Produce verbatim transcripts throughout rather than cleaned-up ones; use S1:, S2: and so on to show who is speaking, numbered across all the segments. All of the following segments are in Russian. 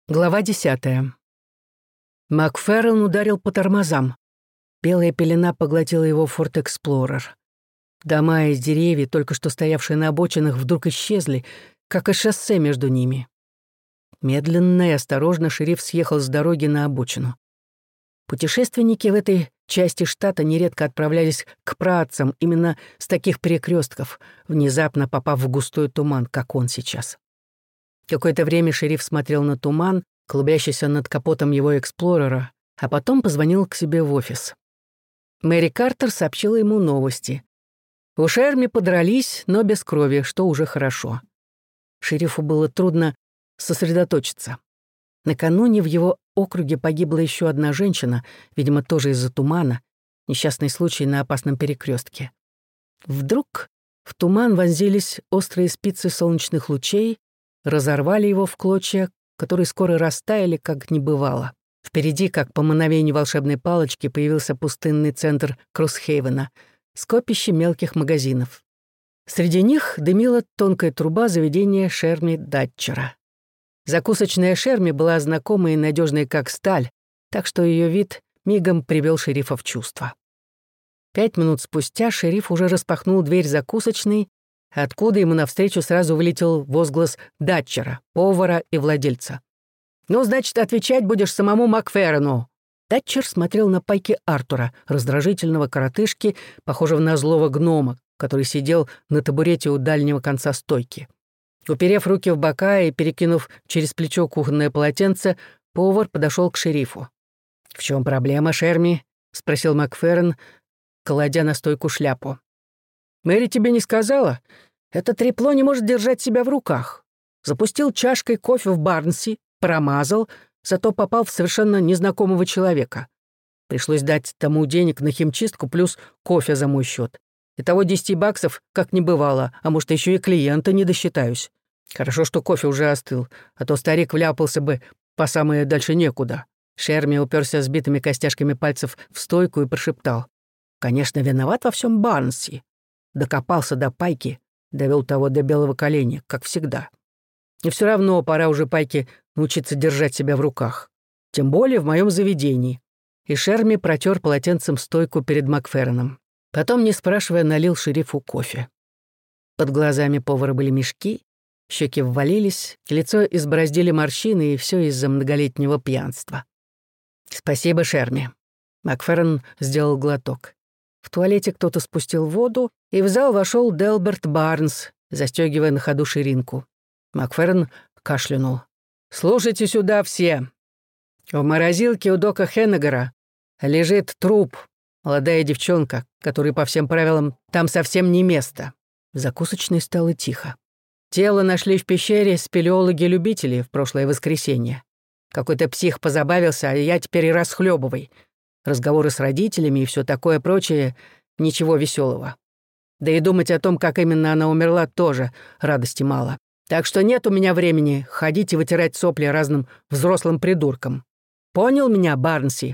S1: Глава десятая. Макферрин ударил по тормозам. Белая пелена поглотила его Форд Эксплорер. Дома из деревьев, только что стоявшие на обочинах, вдруг исчезли, как и шоссе между ними. Медленно и осторожно шериф съехал с дороги на обочину. Путешественники в этой части штата нередко отправлялись к працам именно с таких перекрестков, внезапно попав в густой туман, как он сейчас. Какое-то время шериф смотрел на туман, клубящийся над капотом его эксплорера, а потом позвонил к себе в офис. Мэри Картер сообщила ему новости. У Шерми подрались, но без крови, что уже хорошо. Шерифу было трудно сосредоточиться. Накануне в его округе погибла еще одна женщина, видимо, тоже из-за тумана, несчастный случай на опасном перекрестке. Вдруг в туман вонзились острые спицы солнечных лучей, разорвали его в клочья, которые скоро растаяли, как не бывало. Впереди, как по мановению волшебной палочки, появился пустынный центр Кроссхейвена, скопище мелких магазинов. Среди них дымила тонкая труба заведения Шерми Датчера. Закусочная Шерми была знакомой и надежной, как сталь, так что ее вид мигом привел шерифа в чувство. Пять минут спустя шериф уже распахнул дверь закусочной, откуда ему навстречу сразу вылетел возглас Датчера, повара и владельца. «Ну, значит, отвечать будешь самому Макферрину». Датчер смотрел на пайки Артура, раздражительного коротышки, похожего на злого гнома, который сидел на табурете у дальнего конца стойки. Уперев руки в бока и перекинув через плечо кухонное полотенце, повар подошел к шерифу. «В чем проблема, Шерми?» — спросил Макферрин, кладя на стойку шляпу. «Мэри тебе не сказала? Это трепло не может держать себя в руках. Запустил чашкой кофе в Барнси, промазал, зато попал в совершенно незнакомого человека. Пришлось дать тому денег на химчистку плюс кофе за мой счет. Итого десяти баксов как не бывало, а может, еще и клиента не досчитаюсь. Хорошо, что кофе уже остыл, а то старик вляпался бы по самое дальше некуда». Шерми уперся сбитыми костяшками пальцев в стойку и прошептал. «Конечно, виноват во всем Барнси. Докопался до пайки, довел того до белого коленя, как всегда. И все равно пора уже пайке научиться держать себя в руках. Тем более в моем заведении». И Шерми протер полотенцем стойку перед Макферрином. Потом, не спрашивая, налил шерифу кофе. Под глазами повара были мешки, щеки ввалились, лицо избороздили морщины, и все из-за многолетнего пьянства. «Спасибо, Шерми». Макферрин сделал глоток. В туалете кто-то спустил воду, и в зал вошел Делберт Барнс, застегивая на ходу ширинку. Макферрин кашлянул. «Слушайте сюда все. В морозилке у Дока Хеннегера лежит труп, молодая девчонка, которой по всем правилам там совсем не место». В закусочной стало тихо. Тело нашли в пещере спелеологи-любители в прошлое воскресенье. Какой-то псих позабавился, а я теперь и расхлебывай. Разговоры с родителями и все такое прочее, ничего веселого. Да и думать о том, как именно она умерла, тоже радости мало. Так что нет у меня времени ходить и вытирать сопли разным взрослым придуркам. Понял меня, Барнси?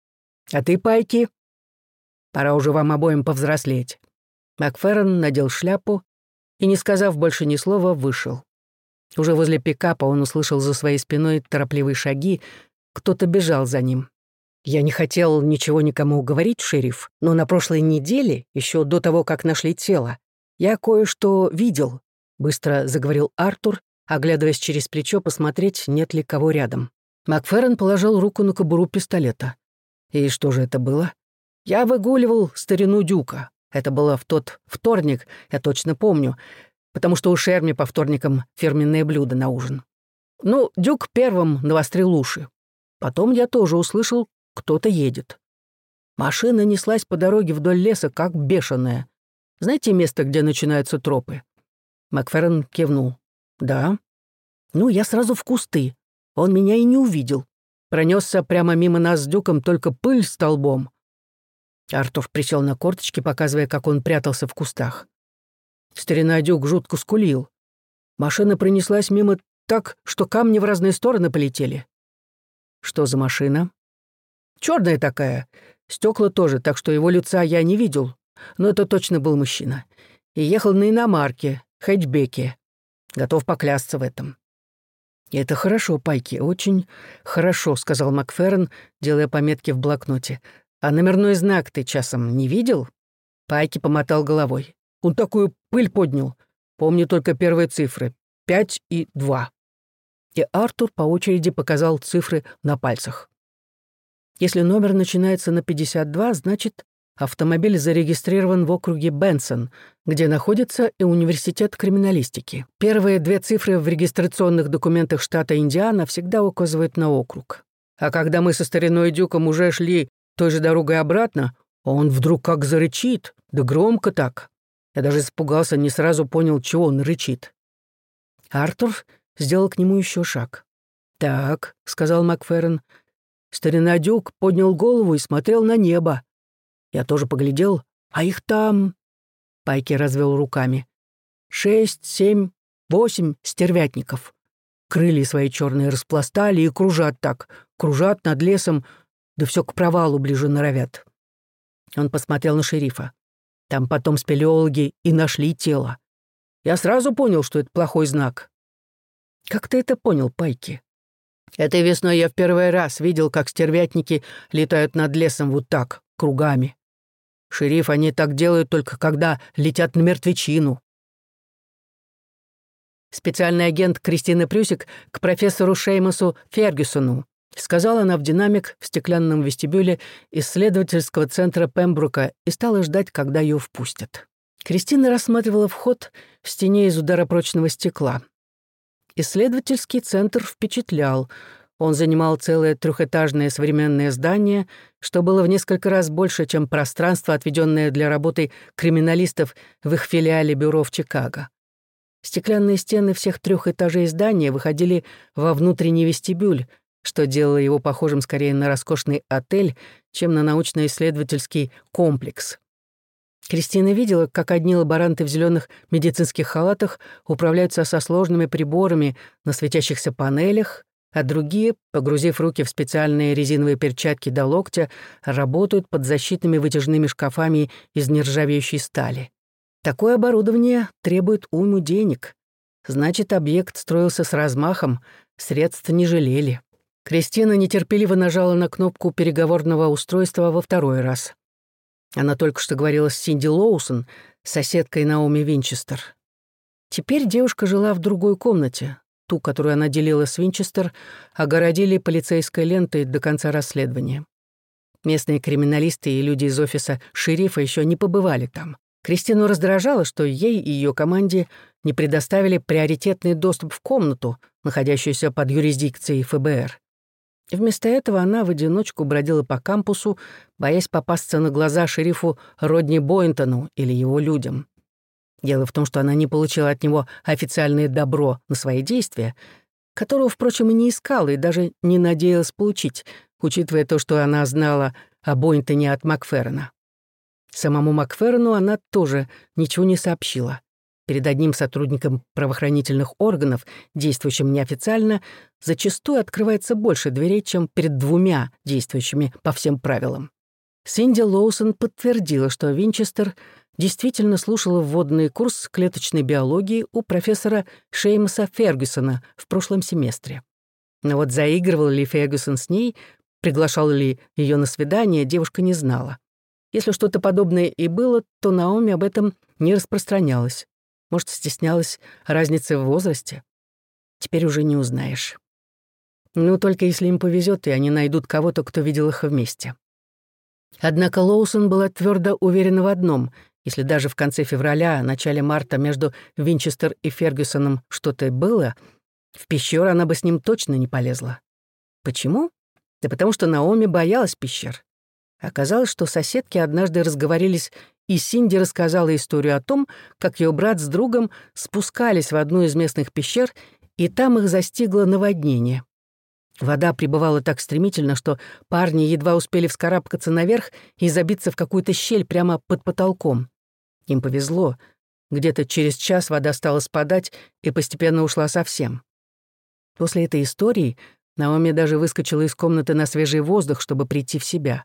S1: А ты, Пайки? Пора уже вам обоим повзрослеть». Макферрин надел шляпу и, не сказав больше ни слова, вышел. Уже возле пикапа он услышал за своей спиной торопливые шаги, кто-то бежал за ним. «Я не хотел ничего никому говорить, шериф, но на прошлой неделе, еще до того, как нашли тело, я кое-что видел», — быстро заговорил Артур, оглядываясь через плечо посмотреть, нет ли кого рядом. Макферрин положил руку на кобуру пистолета. «И что же это было?» «Я выгуливал старину Дюка. Это было в тот вторник, я точно помню, потому что у Шерми по вторникам фирменное блюдо на ужин. Ну, Дюк первым навострил уши. Потом я тоже услышал, кто-то едет. Машина неслась по дороге вдоль леса, как бешеная. Знаете место, где начинаются тропы?» Макферрин кивнул. «Да». «Ну, я сразу в кусты. Он меня и не увидел. Пронесся прямо мимо нас с Дюком, только пыль столбом». Артур присел на корточки, показывая, как он прятался в кустах. Старина Дюк жутко скулил. Машина пронеслась мимо так, что камни в разные стороны полетели. «Что за машина?» «Черная такая. Стекла тоже, так что его лица я не видел. Но это точно был мужчина. И ехал на иномарке, хэтчбеке. Готов поклясться в этом». «Это хорошо, Пайки, очень хорошо», — сказал Макферрин, делая пометки в блокноте. «А номерной знак ты часом не видел?» Пайки помотал головой. «Он такую пыль поднял. Помню только первые цифры. Пять и два». И Артур по очереди показал цифры на пальцах. Если номер начинается на пятьдесят два, значит, автомобиль зарегистрирован в округе Бенсон, где находится и университет криминалистики. Первые две цифры в регистрационных документах штата Индиана всегда указывают на округ. А когда мы со стариной Дюком уже шли той же дорогой обратно, он вдруг как зарычит, да громко так. Я даже испугался, не сразу понял, чего он рычит. Артур сделал к нему еще шаг. «Так», — сказал Макферрин. Старина Дюк поднял голову и смотрел на небо. Я тоже поглядел, а их там... Пайки развел руками. Шесть, семь, восемь стервятников. Крылья свои черные распластали и кружат так, кружат над лесом, да все к провалу ближе норовят. Он посмотрел на шерифа. Там потом спелеологи и нашли тело. Я сразу понял, что это плохой знак. Как ты это понял, Пайки? Этой весной я в первый раз видел, как стервятники летают над лесом вот так, кругами. Шериф, они так делают только когда летят на мертвечину. Специальный агент Кристины Прюсик к профессору Шеймусу Фергюсону, сказала она в динамик в стеклянном вестибюле исследовательского центра Пембрука и стала ждать, когда ее впустят. Кристина рассматривала вход в стене из ударопрочного стекла. Исследовательский центр впечатлял. Он занимал целое трехэтажное современное здание, что было в несколько раз больше, чем пространство, отведенное для работы криминалистов в их филиале бюро в Чикаго. Стеклянные стены всех трех этажей здания выходили во внутренний вестибюль, что делало его похожим скорее на роскошный отель, чем на научно-исследовательский комплекс. Кристина видела, как одни лаборанты в зеленых медицинских халатах управляются со сложными приборами на светящихся панелях, а другие, погрузив руки в специальные резиновые перчатки до локтя, работают под защитными вытяжными шкафами из нержавеющей стали. Такое оборудование требует уйму денег. Значит, объект строился с размахом, средств не жалели. Кристина нетерпеливо нажала на кнопку переговорного устройства во второй раз. Она только что говорила с Синди Лоусон, соседкой Наоми Винчестер. Теперь девушка жила в другой комнате. Ту, которую она делила с Винчестер, огородили полицейской лентой до конца расследования. Местные криминалисты и люди из офиса шерифа еще не побывали там. Кристину раздражало, что ей и ее команде не предоставили приоритетный доступ в комнату, находящуюся под юрисдикцией эф бэ эр. Вместо этого она в одиночку бродила по кампусу, боясь попасться на глаза шерифу Родни Бойнтону или его людям. Дело в том, что она не получила от него официальное добро на свои действия, которого, впрочем, и не искала и даже не надеялась получить, учитывая то, что она знала о Бойнтоне от Макферрина. Самому Макферрину она тоже ничего не сообщила. Перед одним сотрудником правоохранительных органов, действующим неофициально, зачастую открывается больше дверей, чем перед двумя действующими по всем правилам. Синди Лоусон подтвердила, что Винчестер действительно слушала вводный курс клеточной биологии у профессора Шеймуса Фергюсона в прошлом семестре. Но вот заигрывал ли Фергюсон с ней, приглашал ли ее на свидание, девушка не знала. Если что-то подобное и было, то Наоми об этом не распространялась. Может, стеснялась разницы в возрасте? Теперь уже не узнаешь. Ну, только если им повезет, и они найдут кого-то, кто видел их вместе. Однако Лоусон была твердо уверена в одном: если даже в конце февраля, начале марта между Винчестер и Фергюсоном что-то было, в пещеру она бы с ним точно не полезла. Почему? Да потому что Наоми боялась пещер. Оказалось, что соседки однажды разговорились, и Синди рассказала историю о том, как ее брат с другом спускались в одну из местных пещер, и там их застигло наводнение. Вода прибывала так стремительно, что парни едва успели вскарабкаться наверх и забиться в какую-то щель прямо под потолком. Им повезло. Где-то через час вода стала спадать и постепенно ушла совсем. После этой истории Наоми даже выскочила из комнаты на свежий воздух, чтобы прийти в себя.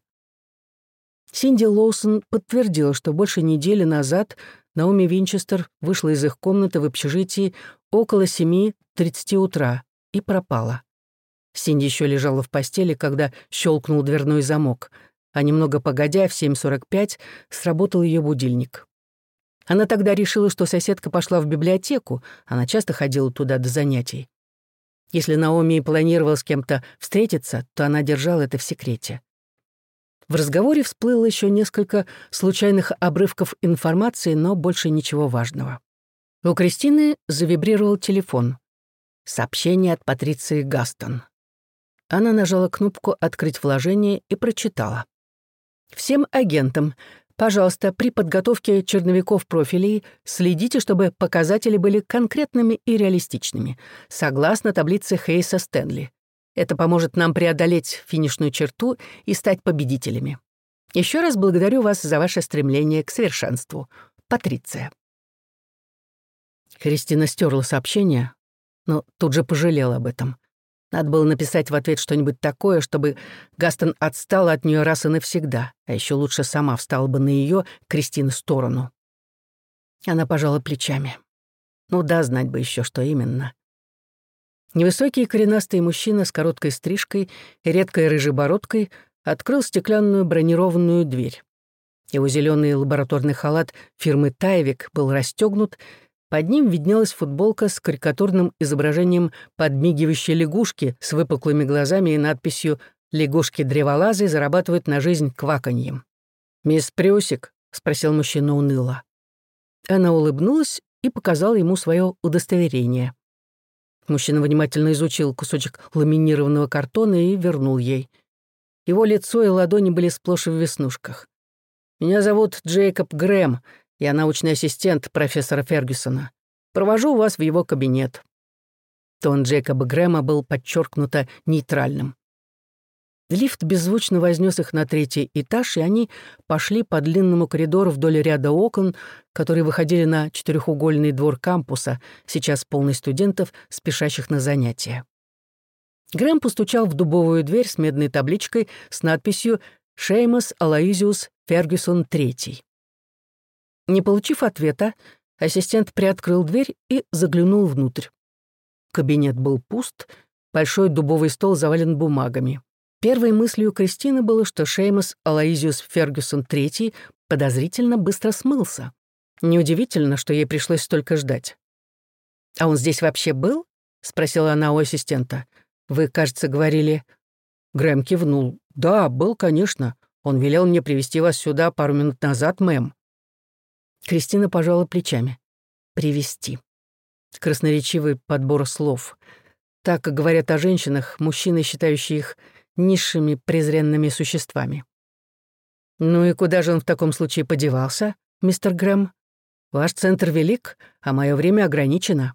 S1: Синди Лоусон подтвердила, что больше недели назад Наоми Винчестер вышла из их комнаты в общежитии около семи тридцати утра, и пропала. Синди еще лежала в постели, когда щелкнул дверной замок, а немного погодя, в семь сорок пять, сработал ее будильник. Она тогда решила, что соседка пошла в библиотеку, она часто ходила туда до занятий. Если Наоми и планировала с кем-то встретиться, то она держала это в секрете. В разговоре всплыло еще несколько случайных обрывков информации, но больше ничего важного. У Кристины завибрировал телефон. Сообщение от Патриции Гастон. Она нажала кнопку «Открыть вложение» и прочитала. «Всем агентам, пожалуйста, при подготовке черновиков профилей следите, чтобы показатели были конкретными и реалистичными, согласно таблице Хейса-Стэнли. Это поможет нам преодолеть финишную черту и стать победителями. Еще раз благодарю вас за ваше стремление к совершенству. Патриция». Кристина стерла сообщение, но тут же пожалела об этом. Надо было написать в ответ что-нибудь такое, чтобы Гастон отстала от нее раз и навсегда, а еще лучше сама встала бы на ее, Кристины, сторону. Она пожала плечами. Ну да, знать бы еще, что именно. Невысокий коренастый мужчина с короткой стрижкой и редкой рыжей бородкой открыл стеклянную бронированную дверь. Его зеленый лабораторный халат фирмы «Тайвик» был расстегнут. Под ним виднелась футболка с карикатурным изображением подмигивающей лягушки с выпуклыми глазами и надписью «Лягушки-древолазы зарабатывают на жизнь кваканьем». «Мисс Прюсик?» — спросил мужчина уныло. Она улыбнулась и показала ему свое удостоверение. Мужчина внимательно изучил кусочек ламинированного картона и вернул ей. Его лицо и ладони были сплошь в веснушках. «Меня зовут Джейкоб Грэм. Я научный ассистент профессора Фергюсона. Провожу вас в его кабинет». Тон Джейкоба Грэма был подчеркнуто нейтральным. Лифт беззвучно вознес их на третий этаж, и они пошли по длинному коридору вдоль ряда окон, которые выходили на четырехугольный двор кампуса, сейчас полный студентов, спешащих на занятия. Грэм постучал в дубовую дверь с медной табличкой с надписью «Шеймус Алоизиус Фергюсон третий». Не получив ответа, ассистент приоткрыл дверь и заглянул внутрь. Кабинет был пуст, большой дубовый стол завален бумагами. Первой мыслью Кристины было, что Шеймус Алоизиус Фергюсон третий подозрительно быстро смылся. Неудивительно, что ей пришлось столько ждать. «А он здесь вообще был?» — спросила она у ассистента. «Вы, кажется, говорили...» Грэм кивнул. «Да, был, конечно. Он велел мне привести вас сюда пару минут назад, мэм». Кристина пожала плечами. «Привести». Красноречивый подбор слов. Так, как говорят о женщинах, мужчины, считающие их низшими презренными существами. «Ну и куда же он в таком случае подевался, мистер Грэм? Ваш центр велик, а мое время ограничено».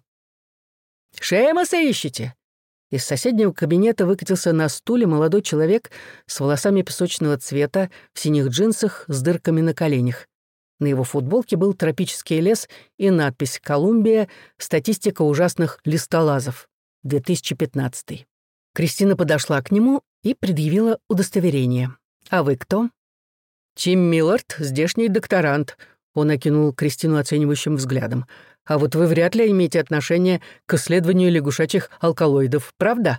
S1: «Шеймуса ищете?» Из соседнего кабинета выкатился на стуле молодой человек с волосами песочного цвета, в синих джинсах с дырками на коленях. На его футболке был тропический лес и надпись «Колумбия. Статистика ужасных листолазов. две тысячи пятнадцатый». Кристина подошла к нему и предъявила удостоверение. «А вы кто?» «Тим Миллард, здешний докторант», — он окинул Кристину оценивающим взглядом. «А вот вы вряд ли имеете отношение к исследованию лягушачьих алкалоидов, правда?»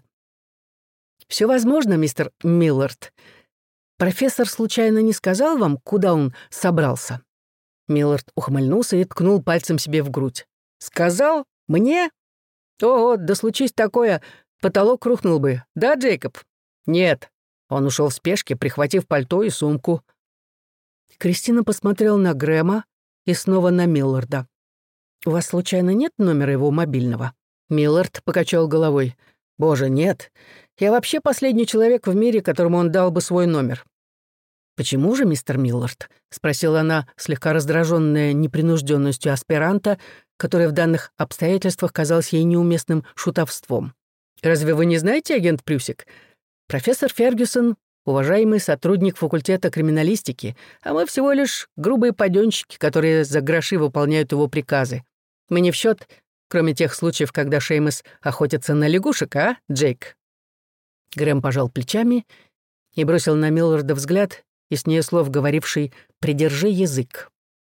S1: «Все возможно, мистер Миллард. Профессор случайно не сказал вам, куда он собрался?» Миллард ухмыльнулся и ткнул пальцем себе в грудь. «Сказал? Мне? Ого, да случись такое, потолок рухнул бы. Да, Джейкоб?» «Нет». Он ушел в спешке, прихватив пальто и сумку. Кристина посмотрела на Грэма и снова на Милларда. «У вас, случайно, нет номера его мобильного?» Миллард покачал головой. «Боже, нет. Я вообще последний человек в мире, которому он дал бы свой номер». «Почему же, мистер Миллард?» — спросила она, слегка раздраженная непринужденностью аспиранта, которая в данных обстоятельствах казалась ей неуместным шутовством. «Разве вы не знаете, агент Прюсик? Профессор Фергюсон — уважаемый сотрудник факультета криминалистики, а мы всего лишь грубые паденщики, которые за гроши выполняют его приказы. Мы не в счет, кроме тех случаев, когда Шеймус охотится на лягушек, а, Джейк?» Грэм пожал плечами и бросил на Милларда взгляд, и с нее слов говоривший «придержи язык».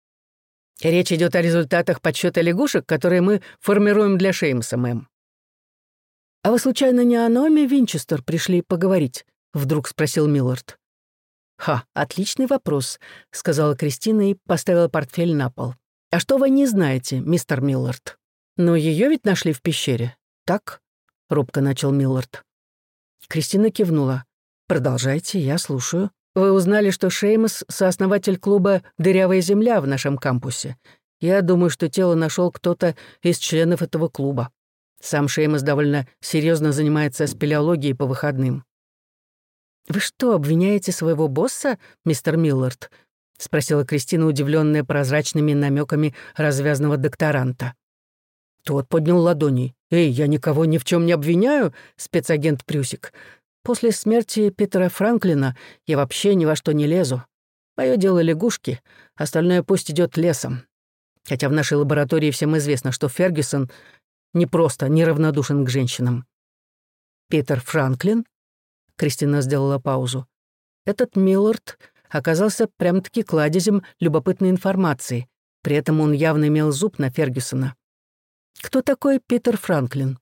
S1: «Речь идет о результатах подсчета лягушек, которые мы формируем для Шеймуса, мэм». «А вы, случайно, не о Наоми Винчестер пришли поговорить?» — вдруг спросил Миллард. «Ха, отличный вопрос», — сказала Кристина и поставила портфель на пол. «А что вы не знаете, мистер Миллард?» «Но ее ведь нашли в пещере, так?» — робко начал Миллард. Кристина кивнула. «Продолжайте, я слушаю. Вы узнали, что Шеймус — сооснователь клуба «Дырявая земля» в нашем кампусе. Я думаю, что тело нашел кто-то из членов этого клуба. Сам Шеймус довольно серьезно занимается спелеологией по выходным». «Вы что, обвиняете своего босса, мистер Миллард?» — спросила Кристина, удивленная прозрачными намеками развязного докторанта. Тот поднял ладони. «Эй, я никого ни в чем не обвиняю, спецагент Прюсик. После смерти Питера Франклина я вообще ни во что не лезу. Мое дело лягушки, остальное пусть идет лесом. Хотя в нашей лаборатории всем известно, что Фергюсон не просто неравнодушен к женщинам». «Питер Франклин?» — Кристина сделала паузу. «Этот Миллард оказался прям-таки кладезем любопытной информации. При этом он явно имел зуб на Фергюсона. Кто такой Питер Франклин?»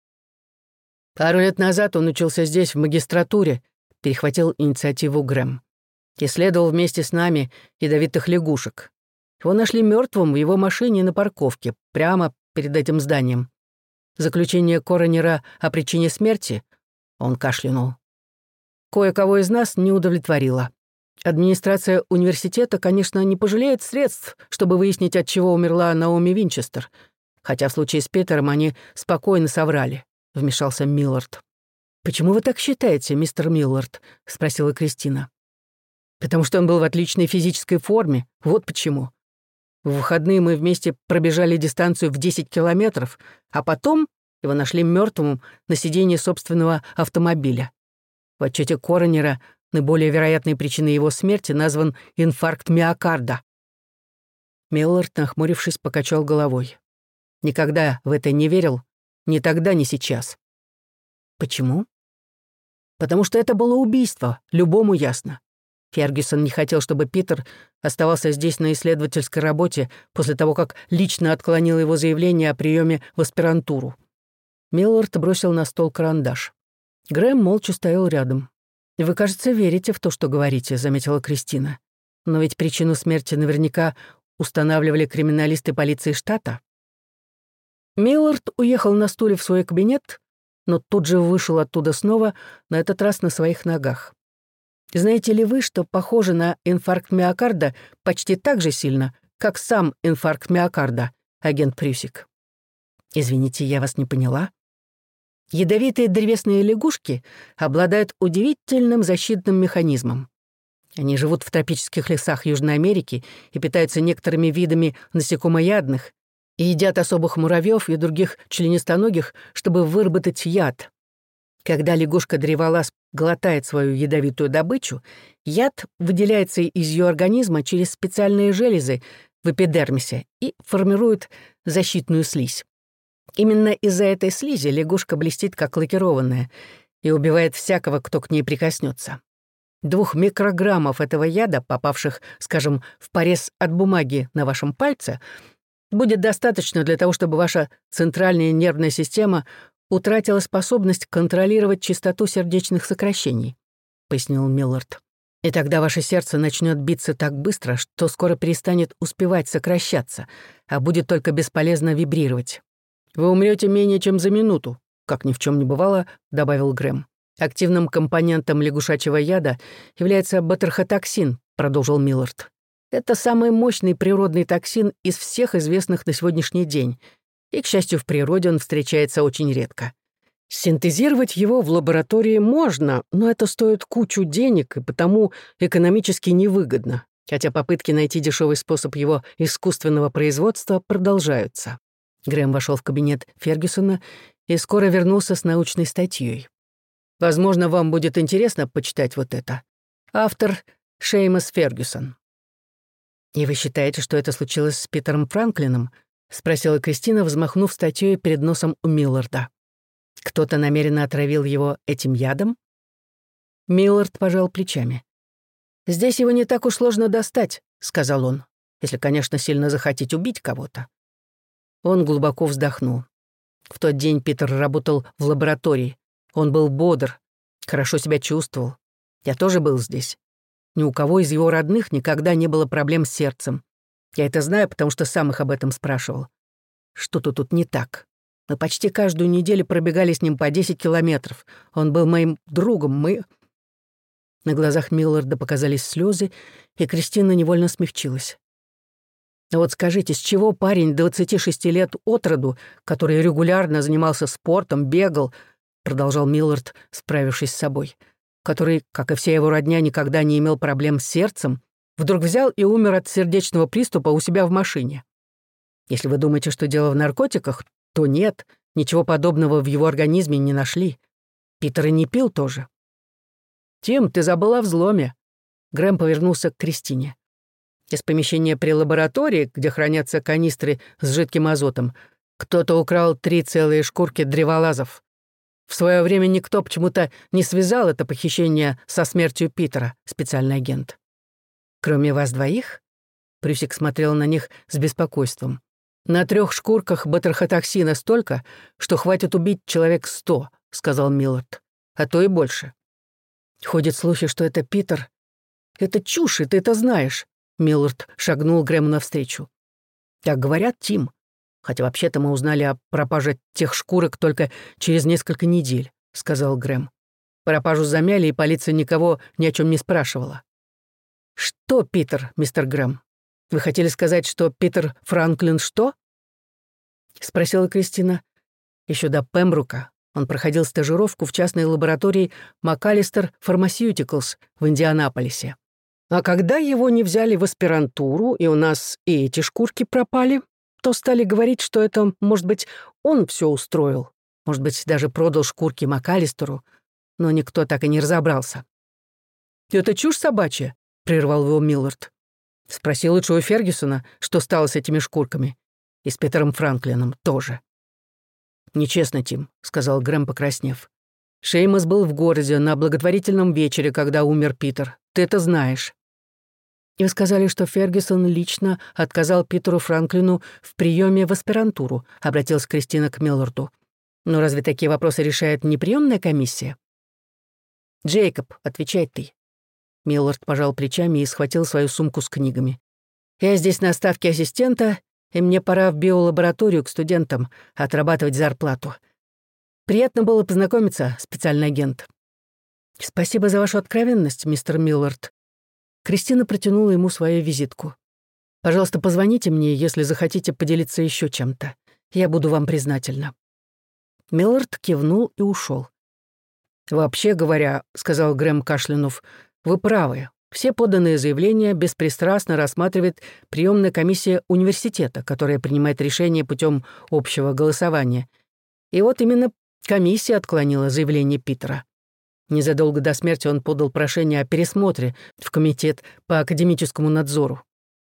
S1: «Пару лет назад он учился здесь, в магистратуре», — перехватил инициативу Грэм. «Исследовал вместе с нами ядовитых лягушек. Его нашли мертвым в его машине на парковке, прямо перед этим зданием. Заключение коронера о причине смерти», — он кашлянул, «кое-кого из нас не удовлетворило. Администрация университета, конечно, не пожалеет средств, чтобы выяснить, от чего умерла Наоми Винчестер. Хотя в случае с Питером они спокойно соврали», — вмешался Миллард. «Почему вы так считаете, мистер Миллард?» — спросила Кристина. «Потому что он был в отличной физической форме. Вот почему. В выходные мы вместе пробежали дистанцию в десять километров, а потом его нашли мертвым на сиденье собственного автомобиля. В отчете коронера наиболее вероятной причиной его смерти назван инфаркт миокарда». Миллард, нахмурившись, покачал головой. «Никогда в это не верил, ни тогда, ни сейчас». «Почему?» «Потому что это было убийство, любому ясно. Фергюсон не хотел, чтобы Питер оставался здесь на исследовательской работе после того, как лично отклонил его заявление о приеме в аспирантуру». Миллард бросил на стол карандаш. Грэм молча стоял рядом. «Вы, кажется, верите в то, что говорите», — заметила Кристина. «Но ведь причину смерти наверняка устанавливали криминалисты полиции штата». Миллард уехал на стуле в свой кабинет, но тут же вышел оттуда снова, на этот раз на своих ногах. «Знаете ли вы, что похоже на инфаркт миокарда почти так же сильно, как сам инфаркт миокарда, агент Прюсик?» «Извините, я вас не поняла». Ядовитые древесные лягушки обладают удивительным защитным механизмом. Они живут в тропических лесах Южной Америки и питаются некоторыми видами насекомоядных, и едят особых муравьев и других членистоногих, чтобы выработать яд. Когда лягушка-древолаз глотает свою ядовитую добычу, яд выделяется из ее организма через специальные железы в эпидермисе и формирует защитную слизь. Именно из-за этой слизи лягушка блестит как лакированная и убивает всякого, кто к ней прикоснется. Двух микрограммов этого яда, попавших, скажем, в порез от бумаги на вашем пальце, будет достаточно для того, чтобы ваша центральная нервная система утратила способность контролировать частоту сердечных сокращений», — пояснил Миллард. «И тогда ваше сердце начнет биться так быстро, что скоро перестанет успевать сокращаться, а будет только бесполезно вибрировать. Вы умрете менее чем за минуту», — как ни в чем не бывало, добавил Грэм. «Активным компонентом лягушачьего яда является батрахотоксин», — продолжил Миллард. «Это самый мощный природный токсин из всех известных на сегодняшний день, и, к счастью, в природе он встречается очень редко. Синтезировать его в лаборатории можно, но это стоит кучу денег и потому экономически невыгодно, хотя попытки найти дешевый способ его искусственного производства продолжаются». Грэм вошел в кабинет Фергюсона и скоро вернулся с научной статьей. «Возможно, вам будет интересно почитать вот это. Автор — Шеймус Фергюсон». «И вы считаете, что это случилось с Питером Франклином?» — спросила Кристина, взмахнув статьей перед носом у Милларда. «Кто-то намеренно отравил его этим ядом?» Миллард пожал плечами. «Здесь его не так уж сложно достать», — сказал он, «если, конечно, сильно захотеть убить кого-то». Он глубоко вздохнул. В тот день Питер работал в лаборатории. Он был бодр, хорошо себя чувствовал. Я тоже был здесь. Ни у кого из его родных никогда не было проблем с сердцем. Я это знаю, потому что сам их об этом спрашивал. Что-то тут не так. Мы почти каждую неделю пробегали с ним по десять километров. Он был моим другом, мы...» На глазах Милларда показались слезы, и Кристина невольно смягчилась. «Но вот скажите, с чего парень двадцати шести лет от роду, который регулярно занимался спортом, бегал, продолжал Миллард, справившись с собой, который, как и вся его родня, никогда не имел проблем с сердцем, вдруг взял и умер от сердечного приступа у себя в машине? Если вы думаете, что дело в наркотиках, то нет, ничего подобного в его организме не нашли. Питер и не пил тоже». «Тим, ты забыла о взломе». Грэм повернулся к Кристине. «Из помещения при лаборатории, где хранятся канистры с жидким азотом, кто-то украл три целые шкурки древолазов. В свое время никто почему-то не связал это похищение со смертью Питера, специальный агент. Кроме вас двоих?» Прюсик смотрел на них с беспокойством. «На трех шкурках батрахотоксина столько, что хватит убить человек сто», — сказал Миллард. «А то и больше». «Ходят слухи, что это Питер. Это чушь, и ты это знаешь», — Миллард шагнул Грэму навстречу. «Так говорят, Тим. Хотя вообще-то мы узнали о пропаже тех шкурок только через несколько недель», — сказал Грэм. «Пропажу замяли, и полиция никого ни о чем не спрашивала». «Что, Питер, мистер Грэм? Вы хотели сказать, что Питер Франклин что?» — спросила Кристина. Еще до Пембрука он проходил стажировку в частной лаборатории МакАлистер Pharmaceuticals в Индианаполисе. А когда его не взяли в аспирантуру, и у нас и эти шкурки пропали, то стали говорить, что это, может быть, он все устроил, может быть, даже продал шкурки МакАлистеру, но никто так и не разобрался. «Это чушь собачья», — прервал его Миллард. «Спроси лучше у Фергюсона, что стало с этими шкурками. И с Питером Франклином тоже». «Нечестно, Тим», — сказал Грэм, покраснев. «Шеймас был в городе на благотворительном вечере, когда умер Питер. Ты это знаешь». «И вы сказали, что Фергюсон лично отказал Питеру Франклину в приеме в аспирантуру», — обратилась Кристина к Милларду. «Но разве такие вопросы решает не приемная комиссия?» «Джейкоб, отвечай ты». Миллард пожал плечами и схватил свою сумку с книгами. «Я здесь на ставке ассистента, и мне пора в биолабораторию к студентам отрабатывать зарплату. Приятно было познакомиться, специальный агент». «Спасибо за вашу откровенность, мистер Миллард». Кристина протянула ему свою визитку. «Пожалуйста, позвоните мне, если захотите поделиться еще чем-то. Я буду вам признательна». Миллард кивнул и ушел. «Вообще говоря, — сказал Грэм, кашлянув, — вы правы. Все поданные заявления беспристрастно рассматривает приемная комиссия университета, которая принимает решение путем общего голосования. И вот именно комиссия отклонила заявление Питера. Незадолго до смерти он подал прошение о пересмотре в комитет по академическому надзору.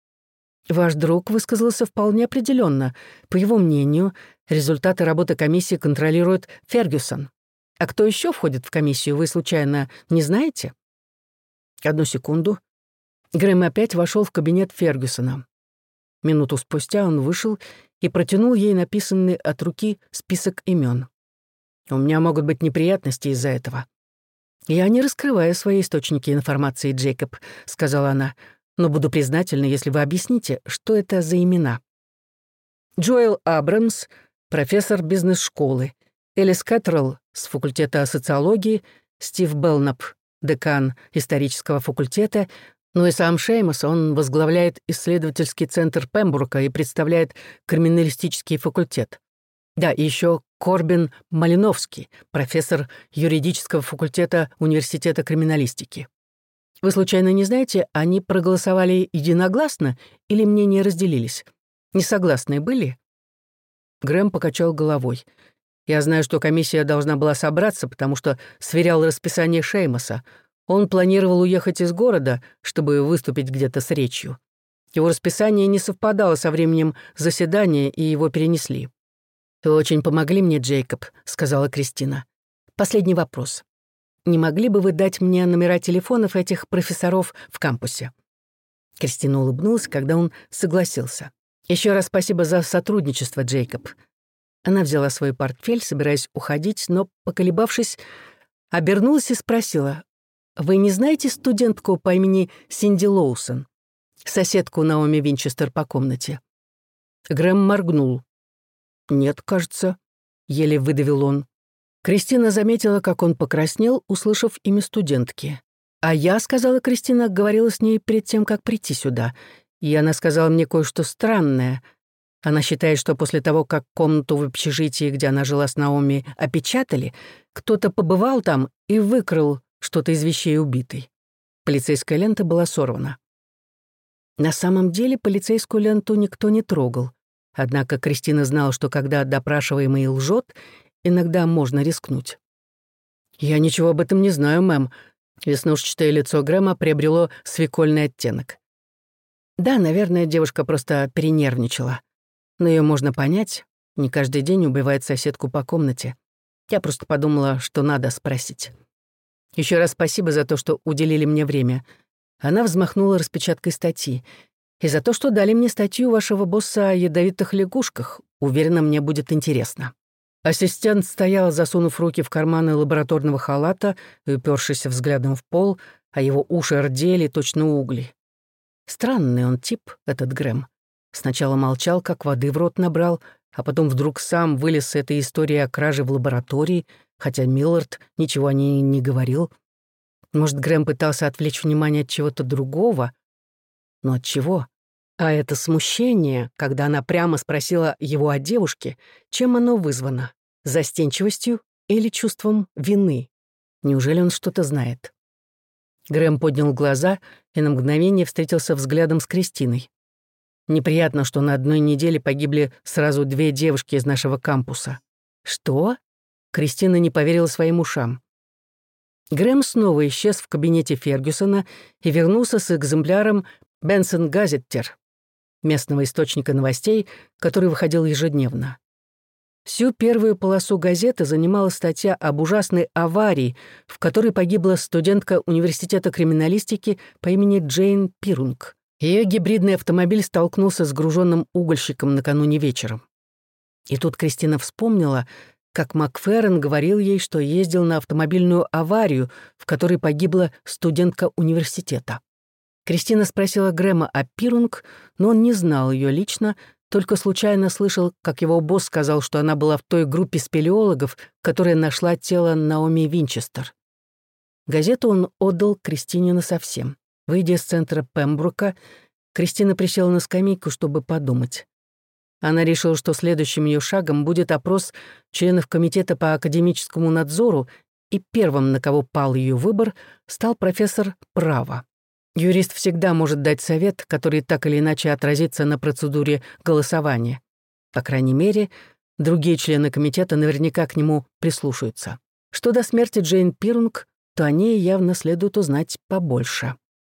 S1: Ваш друг высказался вполне определенно. По его мнению, результаты работы комиссии контролирует Фергюсон. А кто еще входит в комиссию, вы случайно не знаете? Одну секунду. Грэм опять вошел в кабинет Фергюсона. Минуту спустя он вышел и протянул ей написанный от руки список имен. «У меня могут быть неприятности из-за этого». «Я не раскрываю свои источники информации, Джейкоб», — сказала она, «но буду признательна, если вы объясните, что это за имена». Джоэл Абрамс, профессор бизнес-школы, Элис Кэттерелл с факультета социологии, Стив Белнап, декан исторического факультета, ну и сам Шеймас, он возглавляет исследовательский центр Пембрука и представляет криминалистический факультет. Да, и еще Корбин Малиновский, профессор юридического факультета Университета криминалистики. Вы случайно не знаете, они проголосовали единогласно или мнения разделились? Несогласные были? Грэм покачал головой. Я знаю, что комиссия должна была собраться, потому что сверял расписание Шеймаса. Он планировал уехать из города, чтобы выступить где-то с речью. Его расписание не совпадало со временем заседания, и его перенесли. «Вы очень помогли мне, Джейкоб», — сказала Кристина. «Последний вопрос. Не могли бы вы дать мне номера телефонов этих профессоров в кампусе?» Кристина улыбнулась, когда он согласился. «Еще раз спасибо за сотрудничество, Джейкоб. Она взяла свой портфель, собираясь уходить, но, поколебавшись, обернулась и спросила: «Вы не знаете студентку по имени Синди Лоусон, соседку Наоми Винчестер по комнате?» Грэм моргнул. «Нет, кажется», — еле выдавил он. Кристина заметила, как он покраснел, услышав имя студентки. «А я, — сказала Кристина, — говорила с ней перед тем, как прийти сюда, и она сказала мне кое-что странное. Она считает, что после того, как комнату в общежитии, где она жила с Наоми, опечатали, кто-то побывал там и выкрал что-то из вещей убитой. Полицейская лента была сорвана». На самом деле полицейскую ленту никто не трогал. Однако Кристина знала, что когда допрашиваемый лжет, иногда можно рискнуть. «Я ничего об этом не знаю, мэм». Веснушчатое лицо Грэма приобрело свекольный оттенок. Да, наверное, девушка просто перенервничала. Но ее можно понять. Не каждый день убивает соседку по комнате. Я просто подумала, что надо спросить. Еще раз спасибо за то, что уделили мне время. Она взмахнула распечаткой статьи. И за то, что дали мне статью вашего босса о ядовитых лягушках. Уверена, мне будет интересно». Ассистент стоял, засунув руки в карманы лабораторного халата и упёршись взглядом в пол, а его уши рдели, точно угли. Странный он тип, этот Грэм. Сначала молчал, как воды в рот набрал, а потом вдруг сам вылез с этой историей о краже в лаборатории, хотя Миллард ничего о ней не говорил. Может, Грэм пытался отвлечь внимание от чего-то другого? Но от чего? А это смущение, когда она прямо спросила его о девушке, чем оно вызвано? Застенчивостью или чувством вины? Неужели он что-то знает? Грэм поднял глаза и на мгновение встретился взглядом с Кристиной. Неприятно, что на одной неделе погибли сразу две девушки из нашего кампуса. Что? Кристина не поверила своим ушам. Грэм снова исчез в кабинете Фергюсона и вернулся с экземпляром «Бенсон Газеттер», местного источника новостей, который выходил ежедневно. Всю первую полосу газеты занимала статья об ужасной аварии, в которой погибла студентка университета криминалистики по имени Джейн Пирунг. Ее гибридный автомобиль столкнулся с груженным угольщиком накануне вечером. И тут Кристина вспомнила, как Макферрин говорил ей, что ездил на автомобильную аварию, в которой погибла студентка университета. Кристина спросила Грэма о Пирунг, но он не знал ее лично, только случайно слышал, как его босс сказал, что она была в той группе спелеологов, которая нашла тело Наоми Винчестер. Газету он отдал Кристине насовсем. Выйдя из центра Пембрука, Кристина присела на скамейку, чтобы подумать. Она решила, что следующим ее шагом будет опрос членов комитета по академическому надзору, и первым, на кого пал ее выбор, стал профессор права. Юрист всегда может дать совет, который так или иначе отразится на процедуре голосования. По крайней мере, другие члены комитета наверняка к нему прислушаются. Что до смерти Джейн Пирунг, то о ней явно следует узнать побольше.